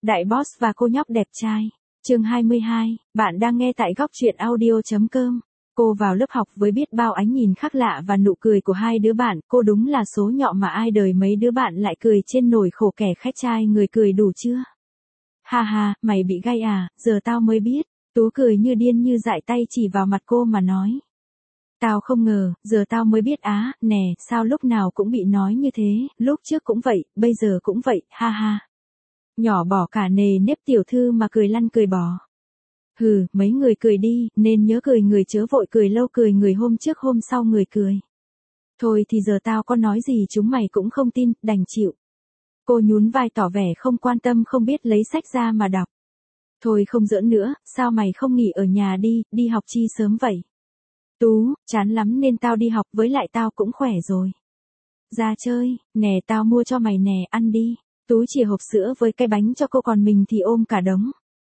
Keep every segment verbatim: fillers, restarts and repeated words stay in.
Đại boss và cô nhóc đẹp trai. Chương hai mươi hai, bạn đang nghe tại góc truyện audio chấm com. Cô vào lớp học với biết bao ánh nhìn khác lạ và nụ cười của hai đứa bạn, cô đúng là số nhọ mà ai đời mấy đứa bạn lại cười trên nỗi khổ kẻ khách trai người cười đủ chưa? Ha ha, mày bị gay à, giờ tao mới biết. Tú cười như điên như dại tay chỉ vào mặt cô mà nói. Tao không ngờ, giờ tao mới biết á, nè, sao lúc nào cũng bị nói như thế, lúc trước cũng vậy, bây giờ cũng vậy, ha ha. Nhỏ bỏ cả nề nếp tiểu thư mà cười lăn cười bỏ. Hừ, mấy người cười đi, nên nhớ cười người chớ vội cười lâu cười người hôm trước hôm sau người cười. Thôi thì giờ tao có nói gì chúng mày cũng không tin, đành chịu. Cô nhún vai tỏ vẻ không quan tâm không biết lấy sách ra mà đọc. Thôi không giỡn nữa, sao mày không nghỉ ở nhà đi, đi học chi sớm vậy? Tú, chán lắm nên tao đi học với lại tao cũng khỏe rồi. Ra chơi, nè tao mua cho mày nè, ăn đi. Tú chìa hộp sữa với cái bánh cho cô còn mình thì ôm cả đống.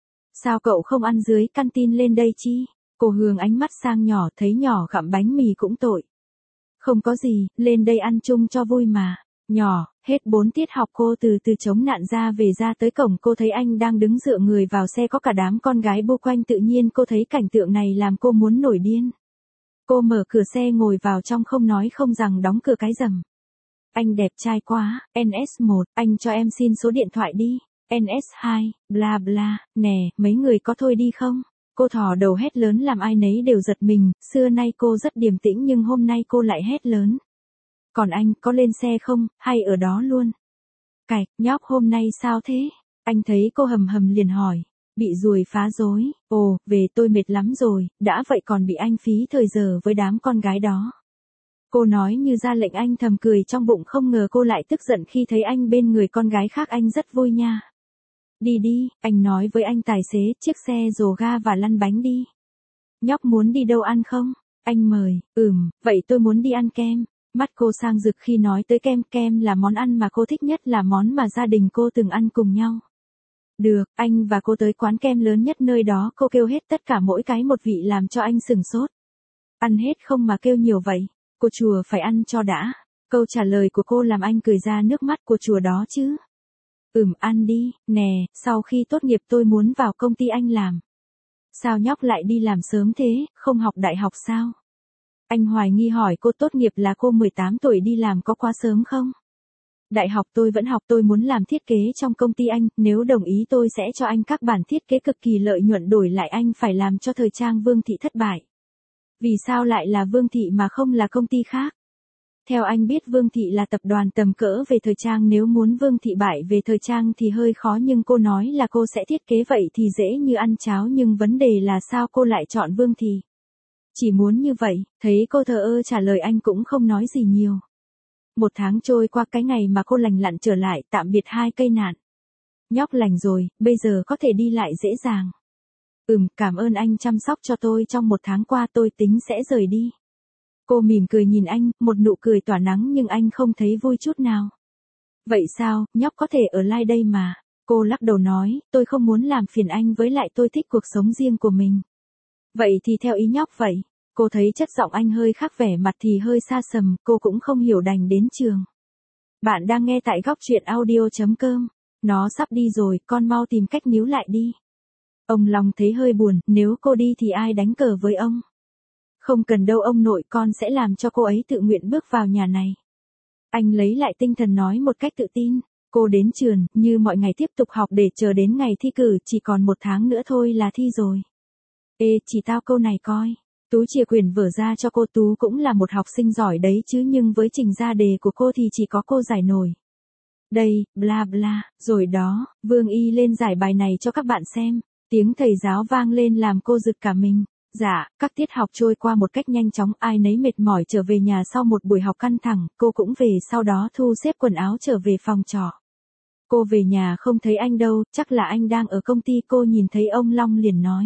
Sao cậu không ăn dưới canteen lên đây chi? Cô hướng ánh mắt sang nhỏ thấy nhỏ gặm bánh mì cũng tội. Không có gì, lên đây ăn chung cho vui mà. Nhỏ, hết bốn tiết học cô từ từ chống nạn ra về ra tới cổng cô thấy anh đang đứng dựa người vào xe có cả đám con gái bu quanh tự nhiên cô thấy cảnh tượng này làm cô muốn nổi điên. Cô mở cửa xe ngồi vào trong không nói không rằng đóng cửa cái rầm. Anh đẹp trai quá, en ét một, anh cho em xin số điện thoại đi, en ét hai, bla bla, nè, mấy người có thôi đi không? Cô thò đầu hét lớn làm ai nấy đều giật mình, xưa nay cô rất điềm tĩnh nhưng hôm nay cô lại hét lớn. Còn anh, có lên xe không, hay ở đó luôn? Cạch, nhóc hôm nay sao thế? Anh thấy cô hầm hầm liền hỏi. Bị ruồi phá rối, ồ, về tôi mệt lắm rồi, đã vậy còn bị anh phí thời giờ với đám con gái đó. Cô nói như ra lệnh anh thầm cười trong bụng không ngờ cô lại tức giận khi thấy anh bên người con gái khác anh rất vui nha. Đi đi, anh nói với anh tài xế chiếc xe rồ ga và lăn bánh đi. Nhóc muốn đi đâu ăn không? Anh mời, ừm, vậy tôi muốn đi ăn kem. Mắt cô sang rực khi nói tới kem, kem là món ăn mà cô thích nhất là món mà gia đình cô từng ăn cùng nhau. Được, anh và cô tới quán kem lớn nhất nơi đó cô kêu hết tất cả mỗi cái một vị làm cho anh sừng sốt. Ăn hết không mà kêu nhiều vậy? Cô chùa phải ăn cho đã. Câu trả lời của cô làm anh cười ra nước mắt của chùa đó chứ. Ừm ăn đi, nè, sau khi tốt nghiệp tôi muốn vào công ty anh làm. Sao nhóc lại đi làm sớm thế, không học đại học sao? Anh hoài nghi hỏi cô tốt nghiệp là cô mười tám tuổi đi làm có quá sớm không? Đại học tôi vẫn học tôi muốn làm thiết kế trong công ty anh, nếu đồng ý tôi sẽ cho anh các bản thiết kế cực kỳ lợi nhuận đổi lại anh phải làm cho thời trang Vương Thị thất bại. Vì sao lại là Vương Thị mà không là công ty khác? Theo anh biết Vương Thị là tập đoàn tầm cỡ về thời trang nếu muốn Vương Thị bại về thời trang thì hơi khó nhưng cô nói là cô sẽ thiết kế vậy thì dễ như ăn cháo nhưng vấn đề là sao cô lại chọn Vương Thị? Chỉ muốn như vậy, thấy cô thờ ơ trả lời anh cũng không nói gì nhiều. Một tháng trôi qua cái ngày mà cô lành lặn trở lại tạm biệt hai cây nạn. Nhóc lành rồi, bây giờ có thể đi lại dễ dàng. Ừm, cảm ơn anh chăm sóc cho tôi trong một tháng qua tôi tính sẽ rời đi. Cô mỉm cười nhìn anh, một nụ cười tỏa nắng nhưng anh không thấy vui chút nào. Vậy sao, nhóc có thể ở lại đây mà. Cô lắc đầu nói, tôi không muốn làm phiền anh với lại tôi thích cuộc sống riêng của mình. Vậy thì theo ý nhóc vậy. Cô thấy chất giọng anh hơi khác vẻ mặt thì hơi xa sầm, cô cũng không hiểu đành đến trường. Bạn đang nghe tại góc truyện audio chấm com. Nó sắp đi rồi, con mau tìm cách níu lại đi. Ông Long thấy hơi buồn, nếu cô đi thì ai đánh cờ với ông? Không cần đâu ông nội, con sẽ làm cho cô ấy tự nguyện bước vào nhà này. Anh lấy lại tinh thần nói một cách tự tin. Cô đến trường, như mọi ngày tiếp tục học để chờ đến ngày thi cử, chỉ còn một tháng nữa thôi là thi rồi. Ê, chỉ tao câu này coi. Tú chia quyển vở ra cho cô. Tú cũng là một học sinh giỏi đấy chứ nhưng với trình ra đề của cô thì chỉ có cô giải nổi. Đây, bla bla, rồi đó, Vương Y lên giải bài này cho các bạn xem. Tiếng thầy giáo vang lên làm cô giật cả mình. Dạ, các tiết học trôi qua một cách nhanh chóng ai nấy mệt mỏi trở về nhà sau một buổi học căng thẳng, cô cũng về sau đó thu xếp quần áo trở về phòng trọ. Cô về nhà không thấy anh đâu, chắc là anh đang ở công ty cô nhìn thấy ông Long liền nói.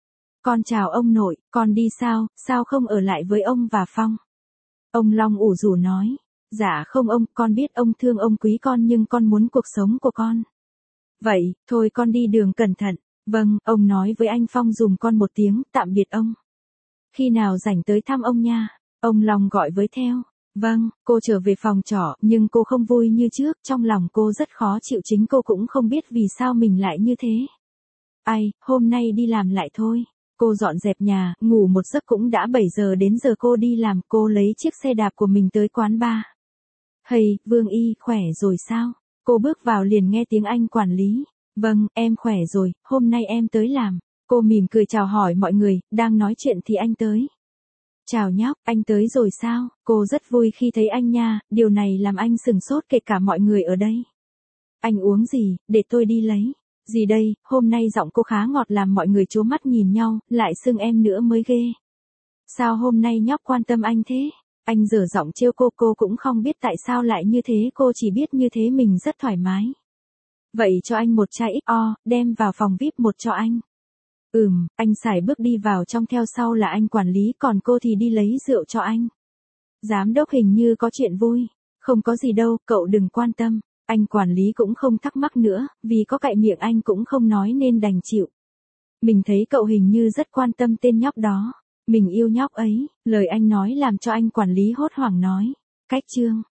Con chào ông nội, con đi sao, sao không ở lại với ông và Phong? Ông Long ủ rủ nói, dạ không ông, con biết ông thương ông quý con nhưng con muốn cuộc sống của con. Vậy, thôi con đi đường cẩn thận. Vâng, ông nói với anh Phong dùm con một tiếng, tạm biệt ông. Khi nào rảnh tới thăm ông nha, ông Long gọi với theo. Vâng, cô trở về phòng trọ, nhưng cô không vui như trước, trong lòng cô rất khó chịu, chính cô cũng không biết vì sao mình lại như thế. Ai, hôm nay đi làm lại thôi. Cô dọn dẹp nhà, ngủ một giấc cũng đã bảy giờ, đến giờ cô đi làm, cô lấy chiếc xe đạp của mình tới quán bar. Hey, Vương Y, khỏe rồi sao? Cô bước vào liền nghe tiếng anh quản lý. Vâng, em khỏe rồi, hôm nay em tới làm. Cô mỉm cười chào hỏi mọi người, đang nói chuyện thì anh tới. Chào nhóc, anh tới rồi sao? Cô rất vui khi thấy anh nha, điều này làm anh sừng sốt kể cả mọi người ở đây. Anh uống gì, để tôi đi lấy. Gì đây, hôm nay giọng cô khá ngọt làm mọi người trố mắt nhìn nhau, lại xưng em nữa mới ghê. Sao hôm nay nhóc quan tâm anh thế? Anh dở giọng trêu cô, cô cũng không biết tại sao lại như thế, cô chỉ biết như thế mình rất thoải mái. Vậy cho anh một chai ích o, đem vào phòng vi ai pi một cho anh. Ừm, anh sải bước đi vào trong, theo sau là anh quản lý, còn cô thì đi lấy rượu cho anh. Giám đốc hình như có chuyện vui. Không có gì đâu, cậu đừng quan tâm. Anh quản lý cũng không thắc mắc nữa, vì có cạy miệng anh cũng không nói nên đành chịu. Mình thấy cậu hình như rất quan tâm tên nhóc đó. Mình yêu nhóc ấy, lời anh nói làm cho anh quản lý hốt hoảng nói. Cách chương